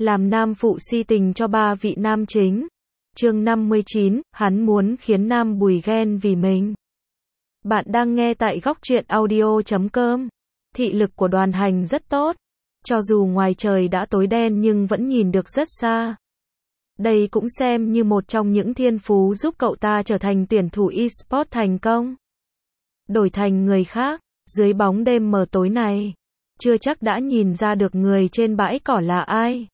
làm nam phụ si tình cho ba vị nam chính. Chương 59, hắn muốn khiến Nam Bùi ghen vì mình. Bạn đang nghe tại góc truyện audio.com. Thị lực của Đoàn Hành rất tốt. Cho dù ngoài trời đã tối đen nhưng vẫn nhìn được rất xa. Đây cũng xem như một trong những thiên phú giúp cậu ta trở thành tuyển thủ eSports thành công. Đổi thành người khác, dưới bóng đêm mờ tối này, chưa chắc đã nhìn ra được người trên bãi cỏ là ai.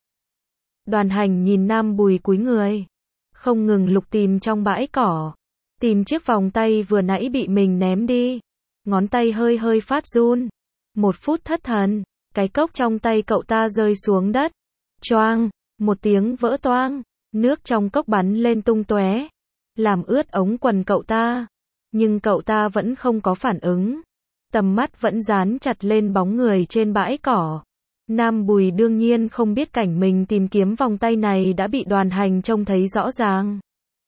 Đoàn Hành nhìn Nam Bùi cúi người, không ngừng lục tìm trong bãi cỏ, tìm chiếc vòng tay vừa nãy bị mình ném đi. Ngón tay hơi hơi phát run. 1 phút thất thần, cái cốc trong tay cậu ta rơi xuống đất. Choang, một tiếng vỡ toang, nước trong cốc bắn lên tung tóe, làm ướt ống quần cậu ta. Nhưng cậu ta vẫn không có phản ứng. Tầm mắt vẫn dán chặt lên bóng người trên bãi cỏ. Nam Bùi đương nhiên không biết cảnh mình tìm kiếm vòng tay này đã bị Đoàn Hành trông thấy rõ ràng.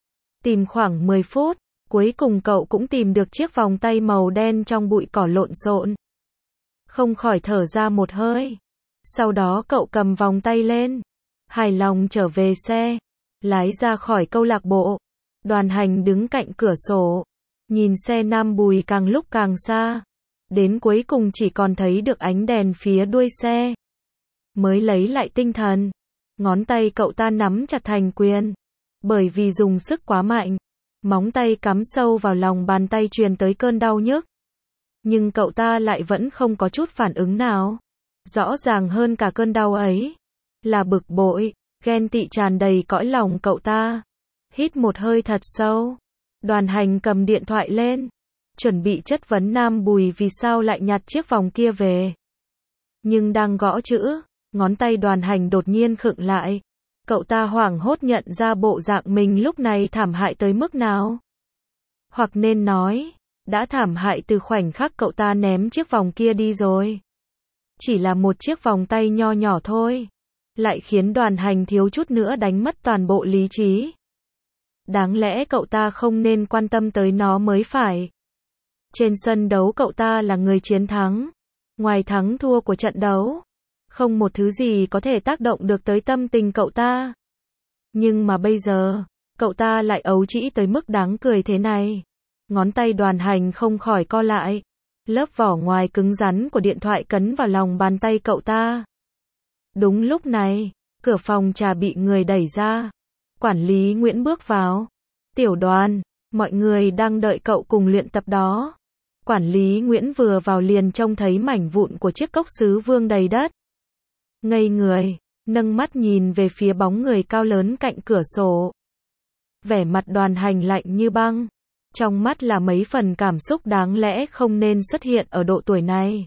Tìm khoảng 10 phút, cuối cùng cậu cũng tìm được chiếc vòng tay màu đen trong bụi cỏ lộn xộn. Không khỏi thở ra một hơi. Sau đó cậu cầm vòng tay lên, hài lòng trở về xe, lái ra khỏi câu lạc bộ. Đoàn Hành đứng cạnh cửa sổ, nhìn xe Nam Bùi càng lúc càng xa. Đến cuối cùng chỉ còn thấy được ánh đèn phía đuôi xe. Mới lấy lại tinh thần, ngón tay cậu ta nắm chặt thành quyền. Bởi vì dùng sức quá mạnh, móng tay cắm sâu vào lòng bàn tay truyền tới cơn đau nhức. Nhưng cậu ta lại vẫn không có chút phản ứng nào. Rõ ràng hơn cả cơn đau ấy là bực bội, ghen tị tràn đầy cõi lòng cậu ta. Hít một hơi thật sâu, Đoàn Hành cầm điện thoại lên, chuẩn bị chất vấn Nam Bùi vì sao lại nhặt chiếc vòng kia về. Nhưng đang gõ chữ, ngón tay Đoàn Hành đột nhiên khựng lại. Cậu ta hoảng hốt nhận ra bộ dạng mình lúc này thảm hại tới mức nào. Hoặc nên nói, đã thảm hại từ khoảnh khắc cậu ta ném chiếc vòng kia đi rồi. Chỉ là một chiếc vòng tay nho nhỏ thôi, lại khiến Đoàn Hành thiếu chút nữa đánh mất toàn bộ lý trí. Đáng lẽ cậu ta không nên quan tâm tới nó mới phải. Trên sân đấu cậu ta là người chiến thắng. Ngoài thắng thua của trận đấu, không một thứ gì có thể tác động được tới tâm tình cậu ta. Nhưng mà bây giờ, cậu ta lại ấu trĩ tới mức đáng cười thế này. Ngón tay Đoàn Hành không khỏi co lại. Lớp vỏ ngoài cứng rắn của điện thoại cấn vào lòng bàn tay cậu ta. Đúng lúc này, cửa phòng trà bị người đẩy ra. Quản lý Nguyễn bước vào. Tiểu Đoàn, mọi người đang đợi cậu cùng luyện tập đó. Quản lý Nguyễn vừa vào liền trông thấy mảnh vụn của chiếc cốc sứ vương đầy đất. Ngây người, nâng mắt nhìn về phía bóng người cao lớn cạnh cửa sổ. Vẻ mặt Đoàn Hành lạnh như băng. Trong mắt là mấy phần cảm xúc đáng lẽ không nên xuất hiện ở độ tuổi này.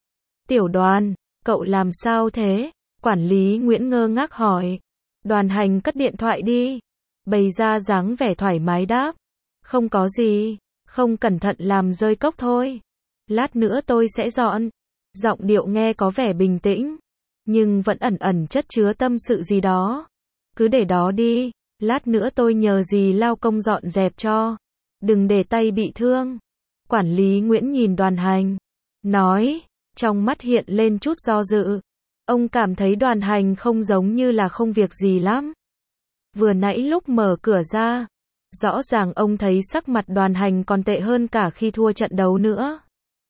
Tiểu Đoàn, cậu làm sao thế? Quản lý Nguyễn ngơ ngác hỏi. Đoàn Hành cất điện thoại đi, bày ra dáng vẻ thoải mái đáp. Không có gì, không cẩn thận làm rơi cốc thôi. Lát nữa tôi sẽ dọn. Giọng điệu nghe có vẻ bình tĩnh, nhưng vẫn ẩn ẩn chất chứa tâm sự gì đó. Cứ để đó đi, lát nữa tôi nhờ dì lao công dọn dẹp cho. Đừng để tay bị thương. Quản lý Nguyễn nhìn Đoàn Hành, nói, trong mắt hiện lên chút do dự. Ông cảm thấy Đoàn Hành không giống như là không việc gì lắm. Vừa nãy lúc mở cửa ra, rõ ràng ông thấy sắc mặt Đoàn Hành còn tệ hơn cả khi thua trận đấu nữa.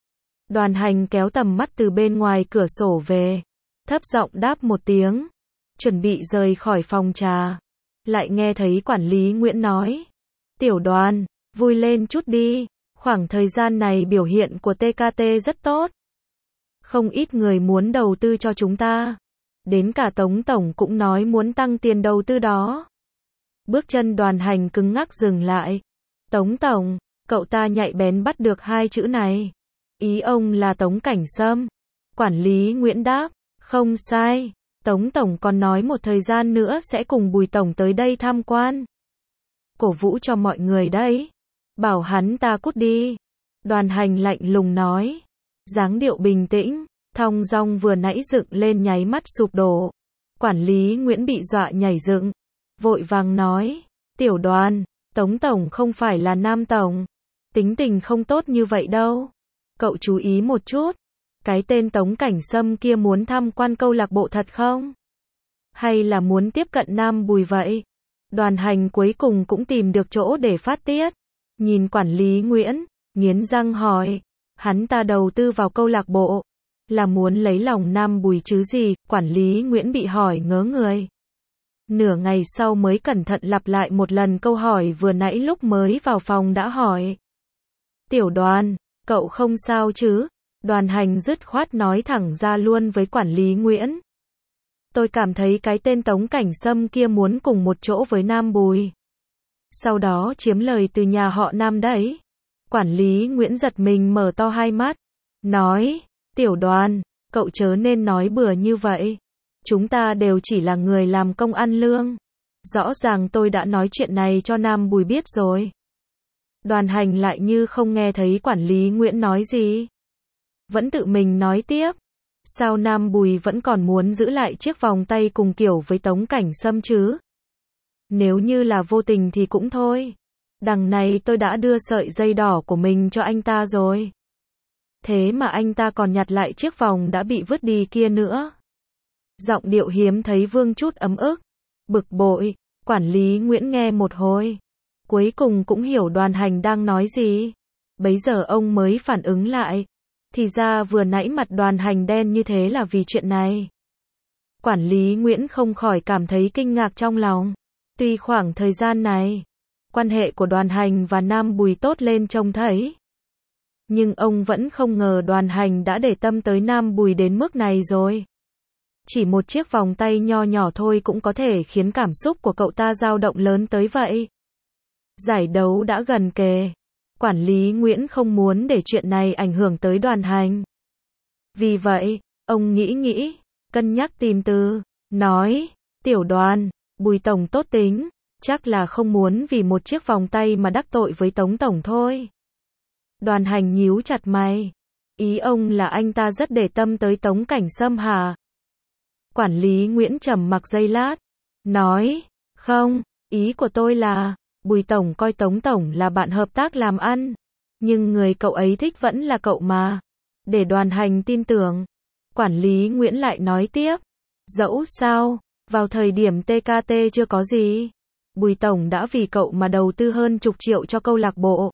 Đoàn Hành kéo tầm mắt từ bên ngoài cửa sổ về, thấp giọng đáp một tiếng, chuẩn bị rời khỏi phòng trà. Lại nghe thấy quản lý Nguyễn nói, Tiểu Đoàn, vui lên chút đi, khoảng thời gian này biểu hiện của TKT rất tốt. Không ít người muốn đầu tư cho chúng ta. Đến cả Tống Tổng cũng nói muốn tăng tiền đầu tư đó. Bước chân Đoàn Hành cứng ngắc dừng lại. Tống Tổng, cậu ta nhạy bén bắt được hai chữ này. Ý ông là Tống Cảnh Sâm. Quản lý Nguyễn đáp, không sai. Tống Tổng còn nói một thời gian nữa sẽ cùng Bùi Tổng tới đây tham quan. Cổ vũ cho mọi người đấy. Bảo hắn ta cút đi. Đoàn Hành lạnh lùng nói. Dáng điệu bình tĩnh, thong dong vừa nãy dựng lên nháy mắt sụp đổ. Quản lý Nguyễn bị dọa nhảy dựng, vội vàng nói, Tiểu Đoàn, Tống Tổng không phải là Nam Tổng. Tính tình không tốt như vậy đâu. Cậu chú ý một chút. Cái tên Tống Cảnh Sâm kia muốn tham quan câu lạc bộ thật không? Hay là muốn tiếp cận Nam Bùi vậy? Đoàn Hành cuối cùng cũng tìm được chỗ để phát tiết. Nhìn quản lý Nguyễn, nghiến răng hỏi. Hắn ta đầu tư vào câu lạc bộ. Là muốn lấy lòng Nam Bùi chứ gì? Quản lý Nguyễn bị hỏi ngớ người. Nửa ngày sau mới cẩn thận lặp lại một lần câu hỏi vừa nãy lúc mới vào phòng đã hỏi. Tiểu Đoàn, cậu không sao chứ? Đoàn Hành dứt khoát nói thẳng ra luôn với quản lý Nguyễn. Tôi cảm thấy cái tên Tống Cảnh Sâm kia muốn cùng một chỗ với Nam Bùi. Sau đó chiếm lời từ nhà họ Nam đấy. Quản lý Nguyễn giật mình mở to hai mắt. Nói, Tiểu Đoàn, cậu chớ nên nói bừa như vậy. Chúng ta đều chỉ là người làm công ăn lương. Rõ ràng tôi đã nói chuyện này cho Nam Bùi biết rồi. Đoàn Hành lại như không nghe thấy quản lý Nguyễn nói gì. Vẫn tự mình nói tiếp. Sao Nam Bùi vẫn còn muốn giữ lại chiếc vòng tay cùng kiểu với Tống Cảnh Sâm chứ? Nếu như là vô tình thì cũng thôi. Đằng này tôi đã đưa sợi dây đỏ của mình cho anh ta rồi. Thế mà anh ta còn nhặt lại chiếc vòng đã bị vứt đi kia nữa. Giọng điệu hiếm thấy vương chút ấm ức. Bực bội, quản lý Nguyễn nghe một hồi. Cuối cùng cũng hiểu Đoàn Hành đang nói gì. Bấy giờ ông mới phản ứng lại. Thì ra vừa nãy mặt Đoàn Hành đen như thế là vì chuyện này. Quản lý Nguyễn không khỏi cảm thấy kinh ngạc trong lòng. Tuy khoảng thời gian này, quan hệ của Đoàn Hành và Nam Bùi tốt lên trông thấy. Nhưng ông vẫn không ngờ Đoàn Hành đã để tâm tới Nam Bùi đến mức này rồi. Chỉ một chiếc vòng tay nho nhỏ thôi cũng có thể khiến cảm xúc của cậu ta dao động lớn tới vậy. Giải đấu đã gần kề. Quản lý Nguyễn không muốn để chuyện này ảnh hưởng tới Đoàn Hành. Vì vậy, ông nghĩ, cân nhắc tìm từ, nói, Tiểu Đoàn, Bùi Tổng tốt tính, chắc là không muốn vì một chiếc vòng tay mà đắc tội với Tống Tổng thôi. Đoàn Hành nhíu chặt mày. Ý ông là anh ta rất để tâm tới Tống Cảnh Sâm hả? Quản lý Nguyễn trầm mặc giây lát. Nói, không, ý của tôi là, Bùi Tổng coi Tống Tổng là bạn hợp tác làm ăn. Nhưng người cậu ấy thích vẫn là cậu mà. Để Đoàn Hành tin tưởng. Quản lý Nguyễn lại nói tiếp. Dẫu sao, vào thời điểm TKT chưa có gì. Bùi Tổng đã vì cậu mà đầu tư hơn chục triệu cho câu lạc bộ.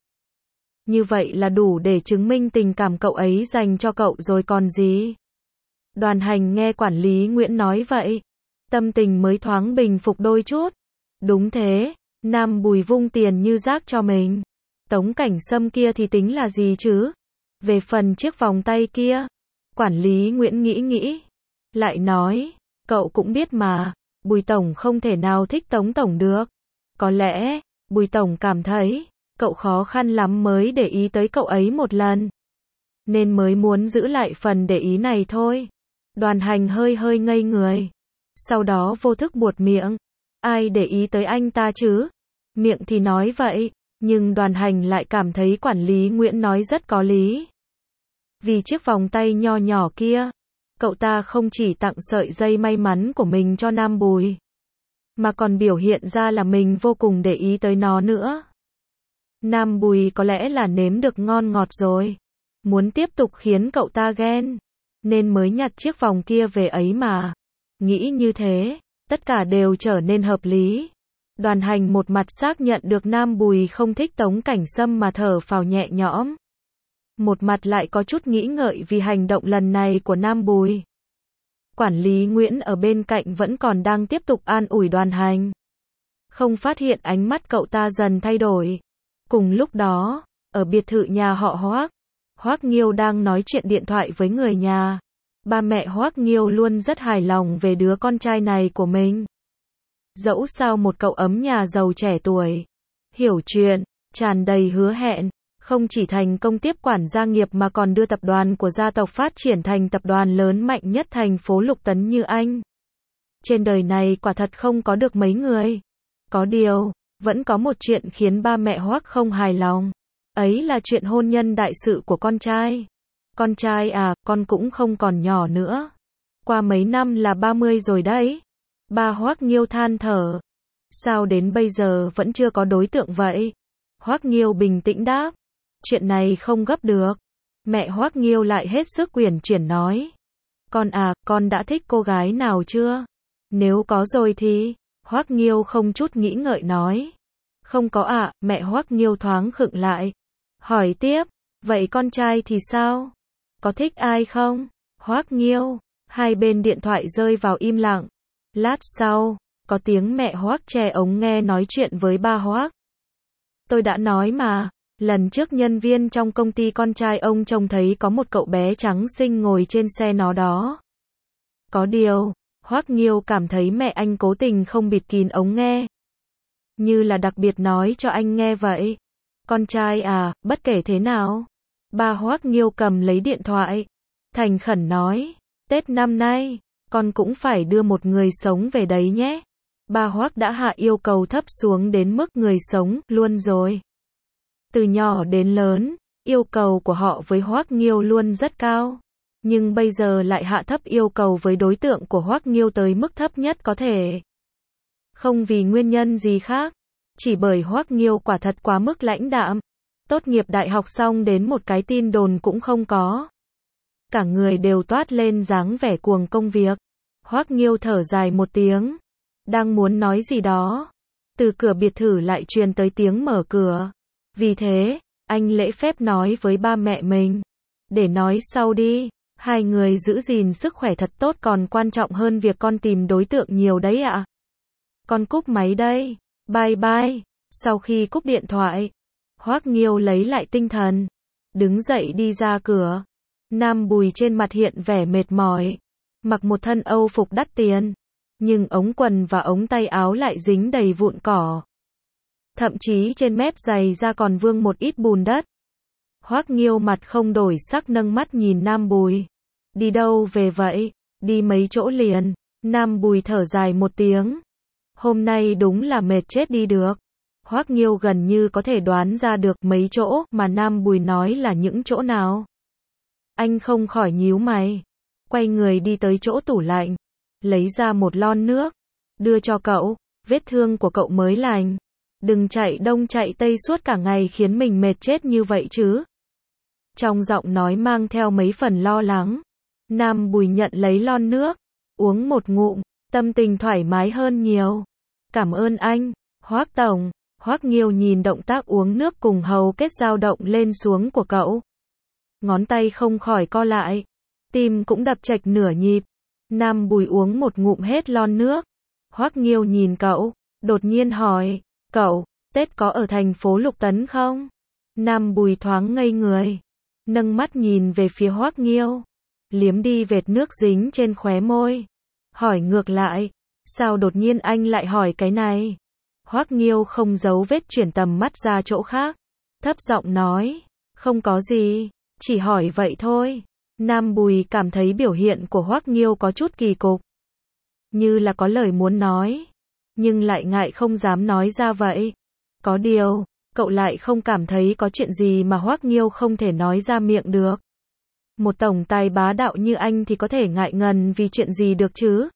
Như vậy là đủ để chứng minh tình cảm cậu ấy dành cho cậu rồi còn gì. Đoàn Hành nghe quản lý Nguyễn nói vậy. Tâm tình mới thoáng bình phục đôi chút. Đúng thế, Nam Bùi vung tiền như rác cho mình. Tống Cảnh Sâm kia thì tính là gì chứ? Về phần chiếc vòng tay kia, quản lý Nguyễn nghĩ. Lại nói, cậu cũng biết mà, Bùi Tổng không thể nào thích Tống Tổng được. Có lẽ, Bùi Tổng cảm thấy, cậu khó khăn lắm mới để ý tới cậu ấy một lần. Nên mới muốn giữ lại phần để ý này thôi. Đoàn Hành hơi ngây người. Sau đó vô thức buột miệng. Ai để ý tới anh ta chứ? Miệng thì nói vậy, nhưng Đoàn Hành lại cảm thấy quản lý Nguyễn nói rất có lý. Vì chiếc vòng tay nho nhỏ kia, cậu ta không chỉ tặng sợi dây may mắn của mình cho Nam Bùi, mà còn biểu hiện ra là mình vô cùng để ý tới nó nữa. Nam Bùi có lẽ là nếm được ngon ngọt rồi. Muốn tiếp tục khiến cậu ta ghen. Nên mới nhặt chiếc vòng kia về ấy mà. Nghĩ như thế, tất cả đều trở nên hợp lý. Đoàn Hành một mặt xác nhận được Nam Bùi không thích Tống Cảnh Sâm mà thở phào nhẹ nhõm. Một mặt lại có chút nghĩ ngợi vì hành động lần này của Nam Bùi. Quản lý Nguyễn ở bên cạnh vẫn còn đang tiếp tục an ủi Đoàn Hành. Không phát hiện ánh mắt cậu ta dần thay đổi. Cùng lúc đó, ở biệt thự nhà họ Hoác, Hoác Nghiêu đang nói chuyện điện thoại với người nhà. Ba mẹ Hoác Nghiêu luôn rất hài lòng về đứa con trai này của mình. Dẫu sao một cậu ấm nhà giàu trẻ tuổi, hiểu chuyện, tràn đầy hứa hẹn, không chỉ thành công tiếp quản gia nghiệp mà còn đưa tập đoàn của gia tộc phát triển thành tập đoàn lớn mạnh nhất thành phố Lục Tấn như anh. Trên đời này quả thật không có được mấy người. Có điều, vẫn có một chuyện khiến ba mẹ Hoác không hài lòng. Ấy là chuyện hôn nhân đại sự của con trai. Con trai à, con cũng không còn nhỏ nữa. Qua mấy năm là 30 rồi đấy. Ba Hoác Nghiêu than thở. Sao đến bây giờ vẫn chưa có đối tượng vậy? Hoác Nghiêu bình tĩnh đáp. Chuyện này không gấp được. Mẹ Hoác Nghiêu lại hết sức uyển chuyển nói. Con à, con đã thích cô gái nào chưa? Nếu có rồi thì, Hoắc Nghiêu không chút nghĩ ngợi nói. Không có ạ, mẹ Hoắc Nghiêu thoáng khựng lại. Hỏi tiếp, vậy con trai thì sao? Có thích ai không? Hoắc Nghiêu, hai bên điện thoại rơi vào im lặng. Lát sau, có tiếng mẹ Hoắc che ống nghe nói chuyện với ba Hoắc. Tôi đã nói mà, lần trước nhân viên trong công ty con trai ông trông thấy có một cậu bé trắng xinh ngồi trên xe nó đó. Có điều, Hoắc Nghiêu cảm thấy mẹ anh cố tình không bịt kín ống nghe. Như là đặc biệt nói cho anh nghe vậy. Con trai à, bất kể thế nào. Ba Hoắc Nghiêu cầm lấy điện thoại. Thành khẩn nói, Tết năm nay, con cũng phải đưa một người sống về đấy nhé. Ba Hoắc đã hạ yêu cầu thấp xuống đến mức người sống luôn rồi. Từ nhỏ đến lớn, yêu cầu của họ với Hoắc Nghiêu luôn rất cao. Nhưng bây giờ lại hạ thấp yêu cầu với đối tượng của Hoắc Nghiêu tới mức thấp nhất có thể. Không vì nguyên nhân gì khác, chỉ bởi Hoắc Nghiêu quả thật quá mức lãnh đạm. Tốt nghiệp đại học xong đến một cái tin đồn cũng không có. Cả người đều toát lên dáng vẻ cuồng công việc. Hoắc Nghiêu thở dài một tiếng, đang muốn nói gì đó. Từ cửa biệt thự lại truyền tới tiếng mở cửa. Vì thế, anh lễ phép nói với ba mẹ mình. Để nói sau đi, hai người giữ gìn sức khỏe thật tốt còn quan trọng hơn việc con tìm đối tượng nhiều đấy ạ. Con cúp máy đây, bye bye. Sau khi cúp điện thoại, Hoắc Nghiêu lấy lại tinh thần, đứng dậy đi ra cửa. Nam Bùi trên mặt hiện vẻ mệt mỏi, mặc một thân âu phục đắt tiền, nhưng ống quần và ống tay áo lại dính đầy vụn cỏ. Thậm chí trên mép giày da còn vương một ít bùn đất. Hoắc Nghiêu mặt không đổi sắc nâng mắt nhìn Nam Bùi. Đi đâu về vậy? Đi mấy chỗ liền. Nam Bùi thở dài một tiếng. Hôm nay đúng là mệt chết đi được. Hoắc Nghiêu gần như có thể đoán ra được mấy chỗ mà Nam Bùi nói là những chỗ nào. Anh không khỏi nhíu mày. Quay người đi tới chỗ tủ lạnh. Lấy ra một lon nước. Đưa cho cậu. Vết thương của cậu mới lành. Đừng chạy đông chạy tây suốt cả ngày khiến mình mệt chết như vậy chứ. Trong giọng nói mang theo mấy phần lo lắng. Nam Bùi nhận lấy lon nước. Uống một ngụm. Tâm tình thoải mái hơn nhiều. Cảm ơn anh, Hoắc tổng. Hoắc Nghiêu nhìn động tác uống nước cùng hầu kết dao động lên xuống của cậu. Ngón tay không khỏi co lại. Tim cũng đập chệch nửa nhịp. Nam Bùi uống một ngụm hết lon nước. Hoắc Nghiêu nhìn cậu, đột nhiên hỏi, cậu, Tết có ở thành phố Lục Tấn không? Nam Bùi thoáng ngây người. Nâng mắt nhìn về phía Hoắc Nghiêu. Liếm đi vệt nước dính trên khóe môi. Hỏi ngược lại, sao đột nhiên anh lại hỏi cái này? Hoắc Nghiêu không giấu vết chuyển tầm mắt ra chỗ khác. Thấp giọng nói, không có gì, chỉ hỏi vậy thôi. Nam Bùi cảm thấy biểu hiện của Hoắc Nghiêu có chút kỳ cục. Như là có lời muốn nói, nhưng lại ngại không dám nói ra vậy. Có điều, cậu lại không cảm thấy có chuyện gì mà Hoắc Nghiêu không thể nói ra miệng được. Một tổng tài bá đạo như anh thì có thể ngại ngần vì chuyện gì được chứ?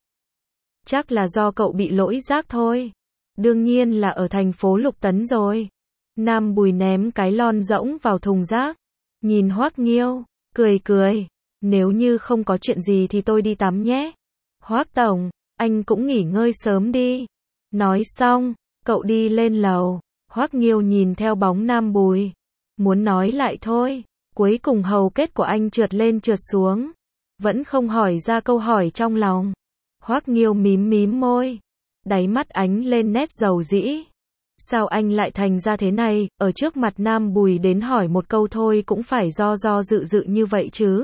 Chắc là do cậu bị lỗi giác thôi. Đương nhiên là ở thành phố Lục Tấn rồi. Nam Bùi ném cái lon rỗng vào thùng rác. Nhìn Hoắc Nghiêu, cười cười. Nếu như không có chuyện gì thì tôi đi tắm nhé. Hoắc tổng, anh cũng nghỉ ngơi sớm đi. Nói xong, cậu đi lên lầu. Hoắc Nghiêu nhìn theo bóng Nam Bùi. Muốn nói lại thôi. Cuối cùng hầu kết của anh trượt lên trượt xuống. Vẫn không hỏi ra câu hỏi trong lòng. Hoắc Nghiêu mím mím môi. Đáy mắt ánh lên nét dầu dĩ. Sao anh lại thành ra thế này, ở trước mặt Nam Bùi đến hỏi một câu thôi cũng phải do dự như vậy chứ.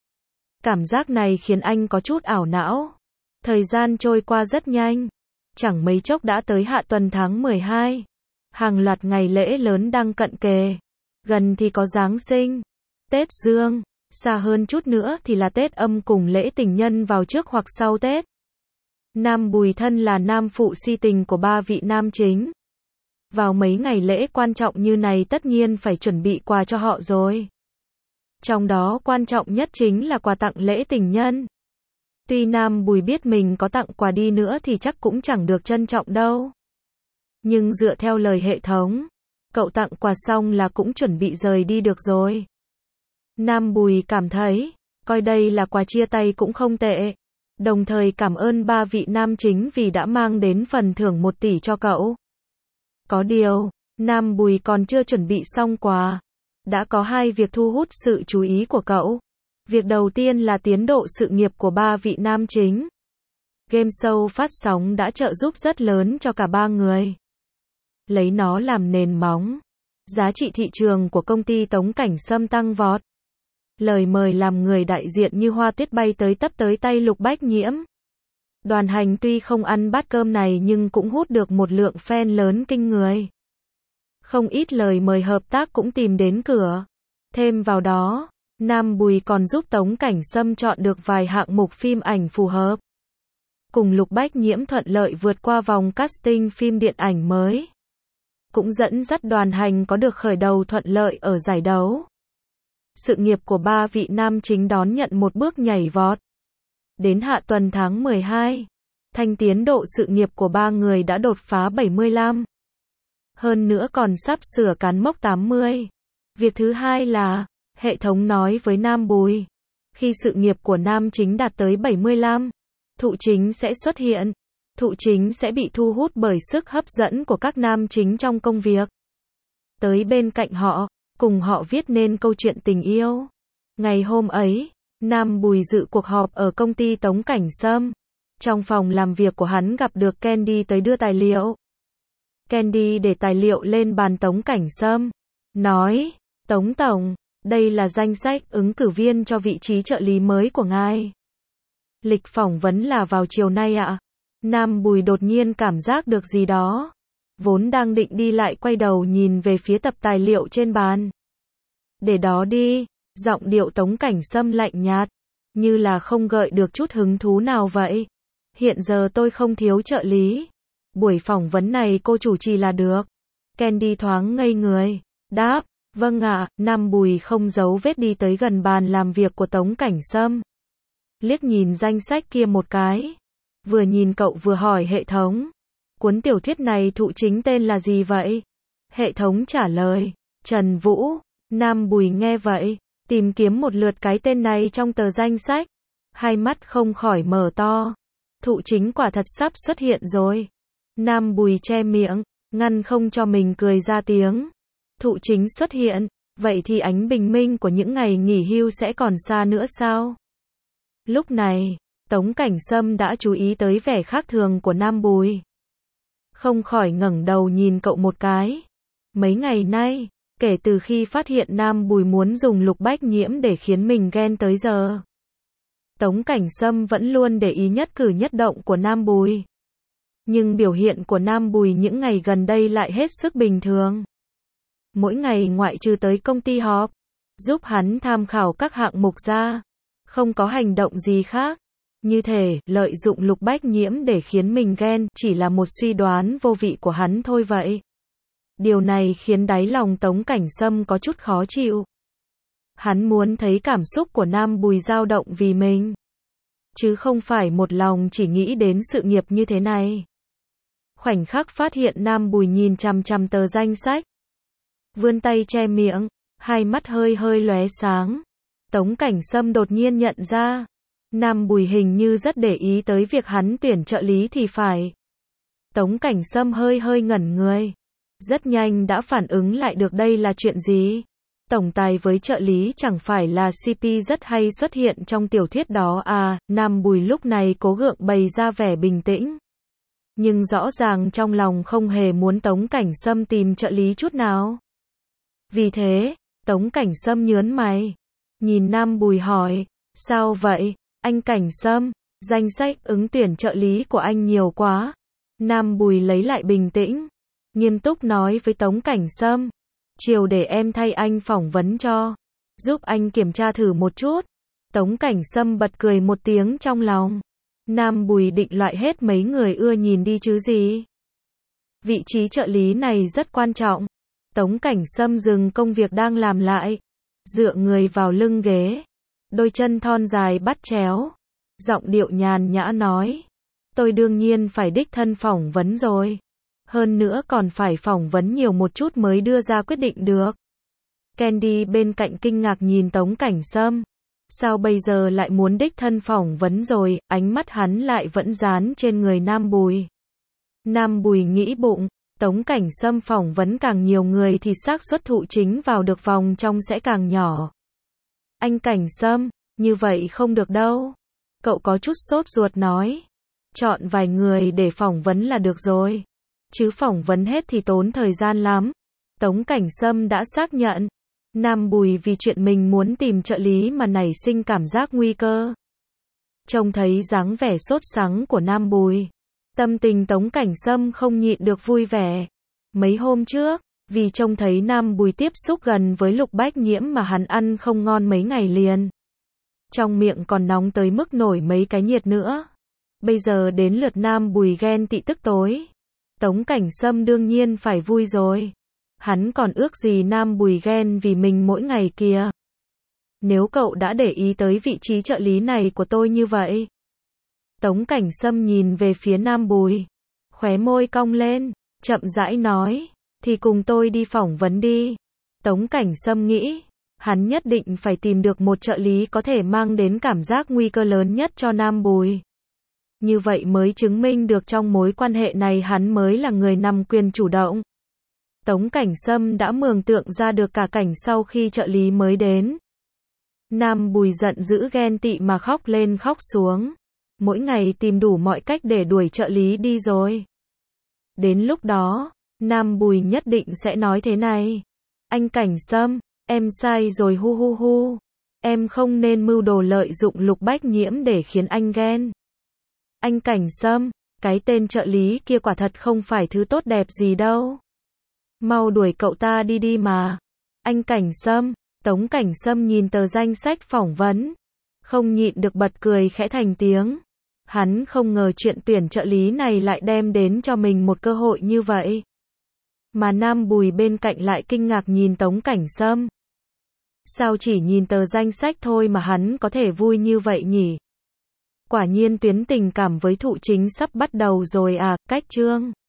Cảm giác này khiến anh có chút ảo não. Thời gian trôi qua rất nhanh. Chẳng mấy chốc đã tới hạ tuần tháng 12. Hàng loạt ngày lễ lớn đang cận kề. Gần thì có Giáng sinh, Tết Dương, xa hơn chút nữa thì là Tết Âm cùng lễ tình nhân vào trước hoặc sau Tết. Nam Bùi thân là nam phụ si tình của ba vị nam chính. Vào mấy ngày lễ quan trọng như này tất nhiên phải chuẩn bị quà cho họ rồi. Trong đó quan trọng nhất chính là quà tặng lễ tình nhân. Tuy Nam Bùi biết mình có tặng quà đi nữa thì chắc cũng chẳng được trân trọng đâu. Nhưng dựa theo lời hệ thống, cậu tặng quà xong là cũng chuẩn bị rời đi được rồi. Nam Bùi cảm thấy, coi đây là quà chia tay cũng không tệ. Đồng thời cảm ơn ba vị nam chính vì đã mang đến phần thưởng 1 tỷ cho cậu. Có điều, Nam Bùi còn chưa chuẩn bị xong quà. Đã có 2 việc thu hút sự chú ý của cậu. Việc đầu tiên là tiến độ sự nghiệp của ba vị nam chính. Game show phát sóng đã trợ giúp rất lớn cho cả 3 người. Lấy nó làm nền móng. Giá trị thị trường của công ty Tống Cảnh Sâm tăng vọt. Lời mời làm người đại diện như hoa tuyết bay tới tấp tới tay Lục Bách Nhiễm. Đoàn Hành tuy không ăn bát cơm này nhưng cũng hút được một lượng fan lớn kinh người. Không ít lời mời hợp tác cũng tìm đến cửa. Thêm vào đó, Nam Bùi còn giúp Tống Cảnh Sâm chọn được vài hạng mục phim ảnh phù hợp. Cùng Lục Bách Nhiễm thuận lợi vượt qua vòng casting phim điện ảnh mới. Cũng dẫn dắt Đoàn Hành có được khởi đầu thuận lợi ở giải đấu. Sự nghiệp của ba vị nam chính đón nhận một bước nhảy vọt. Đến hạ tuần tháng 12, tiến độ sự nghiệp của 3 người đã đột phá 75. Hơn nữa còn sắp sửa cán mốc 80. Việc thứ hai là, hệ thống nói với Nam Bùi, khi sự nghiệp của nam chính đạt tới 75, Thụ Chính sẽ xuất hiện. Thụ Chính sẽ bị thu hút bởi sức hấp dẫn của các nam chính trong công việc. Tới bên cạnh họ, cùng họ viết nên câu chuyện tình yêu. Ngày hôm ấy, Nam Bùi dự cuộc họp ở công ty Tống Cảnh Sâm. Trong phòng làm việc của hắn gặp được Candy tới đưa tài liệu. Candy để tài liệu lên bàn Tống Cảnh Sâm. Nói, Tống Tổng, đây là danh sách ứng cử viên cho vị trí trợ lý mới của ngài. Lịch phỏng vấn là vào chiều nay ạ. Nam Bùi đột nhiên cảm giác được gì đó. Vốn đang định đi lại quay đầu nhìn về phía tập tài liệu trên bàn. Để đó đi, giọng điệu Tống Cảnh Sâm lạnh nhạt, như là không gợi được chút hứng thú nào vậy. Hiện giờ tôi không thiếu trợ lý. Buổi phỏng vấn này cô chủ trì là được. Candy thoáng ngây người, đáp, vâng ạ. Nam Bùi không giấu vết đi tới gần bàn làm việc của Tống Cảnh Sâm. Liếc nhìn danh sách kia một cái. Vừa nhìn cậu vừa hỏi hệ thống. Cuốn tiểu thuyết này Thụ Chính tên là gì vậy? Hệ thống trả lời, Trần Vũ. Nam Bùi nghe vậy, tìm kiếm một lượt cái tên này trong tờ danh sách. Hai mắt không khỏi mở to. Thụ Chính quả thật sắp xuất hiện rồi. Nam Bùi che miệng, ngăn không cho mình cười ra tiếng. Thụ Chính xuất hiện, vậy thì ánh bình minh của những ngày nghỉ hưu sẽ còn xa nữa sao? Lúc này, Tống Cảnh Sâm đã chú ý tới vẻ khác thường của Nam Bùi. Không khỏi ngẩng đầu nhìn cậu một cái. Mấy ngày nay, kể từ khi phát hiện Nam Bùi muốn dùng Lục Bách Nhiễm để khiến mình ghen tới giờ, Tống Cảnh Sâm vẫn luôn để ý nhất cử nhất động của Nam Bùi. Nhưng biểu hiện của Nam Bùi những ngày gần đây lại hết sức bình thường. Mỗi ngày ngoại trừ tới công ty họp, giúp hắn tham khảo các hạng mục ra, không có hành động gì khác. Như thể, lợi dụng Lục Bách Nhiễm để khiến mình ghen, chỉ là một suy đoán vô vị của hắn thôi vậy. Điều này khiến đáy lòng Tống Cảnh Sâm có chút khó chịu. Hắn muốn thấy cảm xúc của Nam Bùi dao động vì mình, chứ không phải một lòng chỉ nghĩ đến sự nghiệp như thế này. Khoảnh khắc phát hiện Nam Bùi nhìn chằm chằm tờ danh sách, vươn tay che miệng, hai mắt hơi hơi lóe sáng. Tống Cảnh Sâm đột nhiên nhận ra, Nam Bùi hình như rất để ý tới việc hắn tuyển trợ lý thì phải. Tống Cảnh Sâm hơi hơi ngẩn người, rất nhanh đã phản ứng lại được đây là chuyện gì. Tổng tài với trợ lý chẳng phải là CP rất hay xuất hiện trong tiểu thuyết đó à? Nam Bùi lúc này cố gượng bày ra vẻ bình tĩnh, nhưng rõ ràng trong lòng không hề muốn Tống Cảnh Sâm tìm trợ lý chút nào. Vì thế, Tống Cảnh Sâm nhướng mày, nhìn Nam Bùi hỏi, sao vậy, anh Cảnh Sâm, danh sách ứng tuyển trợ lý của anh nhiều quá. Nam Bùi lấy lại bình tĩnh, nghiêm túc nói với Tống Cảnh Sâm, chiều để em thay anh phỏng vấn cho, giúp anh kiểm tra thử một chút. Tống Cảnh Sâm bật cười một tiếng trong lòng. Nam Bùi định loại hết mấy người ưa nhìn đi chứ gì. Vị trí trợ lý này rất quan trọng. Tống Cảnh Sâm dừng công việc đang làm lại, dựa người vào lưng ghế, đôi chân thon dài bắt chéo, giọng điệu nhàn nhã nói, tôi đương nhiên phải đích thân phỏng vấn rồi. Hơn nữa còn phải phỏng vấn nhiều một chút mới đưa ra quyết định được. Candy bên cạnh kinh ngạc nhìn Tống Cảnh Sâm. Sao bây giờ lại muốn đích thân phỏng vấn rồi, ánh mắt hắn lại vẫn dán trên người Nam Bùi. Nam Bùi nghĩ bụng, Tống Cảnh Sâm phỏng vấn càng nhiều người thì xác suất thụ chính vào được vòng trong sẽ càng nhỏ. Anh Cảnh Sâm, như vậy không được đâu. Cậu có chút sốt ruột nói. Chọn vài người để phỏng vấn là được rồi. Chứ phỏng vấn hết thì tốn thời gian lắm. Tống Cảnh Sâm đã xác nhận. Nam Bùi vì chuyện mình muốn tìm trợ lý mà nảy sinh cảm giác nguy cơ. Trông thấy dáng vẻ sốt sắng của Nam Bùi, tâm tình Tống Cảnh Sâm không nhịn được vui vẻ. Mấy hôm trước, vì trông thấy Nam Bùi tiếp xúc gần với Lục Bách Nhiễm mà hắn ăn không ngon mấy ngày liền. Trong miệng còn nóng tới mức nổi mấy cái nhiệt nữa. Bây giờ đến lượt Nam Bùi ghen tị tức tối. Tống Cảnh Sâm đương nhiên phải vui rồi. Hắn còn ước gì Nam Bùi ghen vì mình mỗi ngày kìa. Nếu cậu đã để ý tới vị trí trợ lý này của tôi như vậy. Tống Cảnh Sâm nhìn về phía Nam Bùi. Khóe môi cong lên, chậm rãi nói. Thì cùng tôi đi phỏng vấn đi. Tống Cảnh Sâm nghĩ. Hắn nhất định phải tìm được một trợ lý có thể mang đến cảm giác nguy cơ lớn nhất cho Nam Bùi. Như vậy mới chứng minh được trong mối quan hệ này hắn mới là người nắm quyền chủ động. Tống Cảnh Sâm đã mường tượng ra được cả cảnh sau khi trợ lý mới đến. Nam Bùi giận dữ ghen tị mà khóc lên khóc xuống. Mỗi ngày tìm đủ mọi cách để đuổi trợ lý đi rồi. Đến lúc đó, Nam Bùi nhất định sẽ nói thế này. Anh Cảnh Sâm, em sai rồi hu hu hu. Em không nên mưu đồ lợi dụng Lục Bách Nhiễm để khiến anh ghen. Anh Cảnh Sâm, cái tên trợ lý kia quả thật không phải thứ tốt đẹp gì đâu. Mau đuổi cậu ta đi đi mà. Anh Cảnh Sâm, Tống Cảnh Sâm nhìn tờ danh sách phỏng vấn. Không nhịn được bật cười khẽ thành tiếng. Hắn không ngờ chuyện tuyển trợ lý này lại đem đến cho mình một cơ hội như vậy. Mà Nam Bùi bên cạnh lại kinh ngạc nhìn Tống Cảnh Sâm. Sao chỉ nhìn tờ danh sách thôi mà hắn có thể vui như vậy nhỉ? Quả nhiên tuyến tình cảm với Thụ Chính sắp bắt đầu rồi à, cách chương.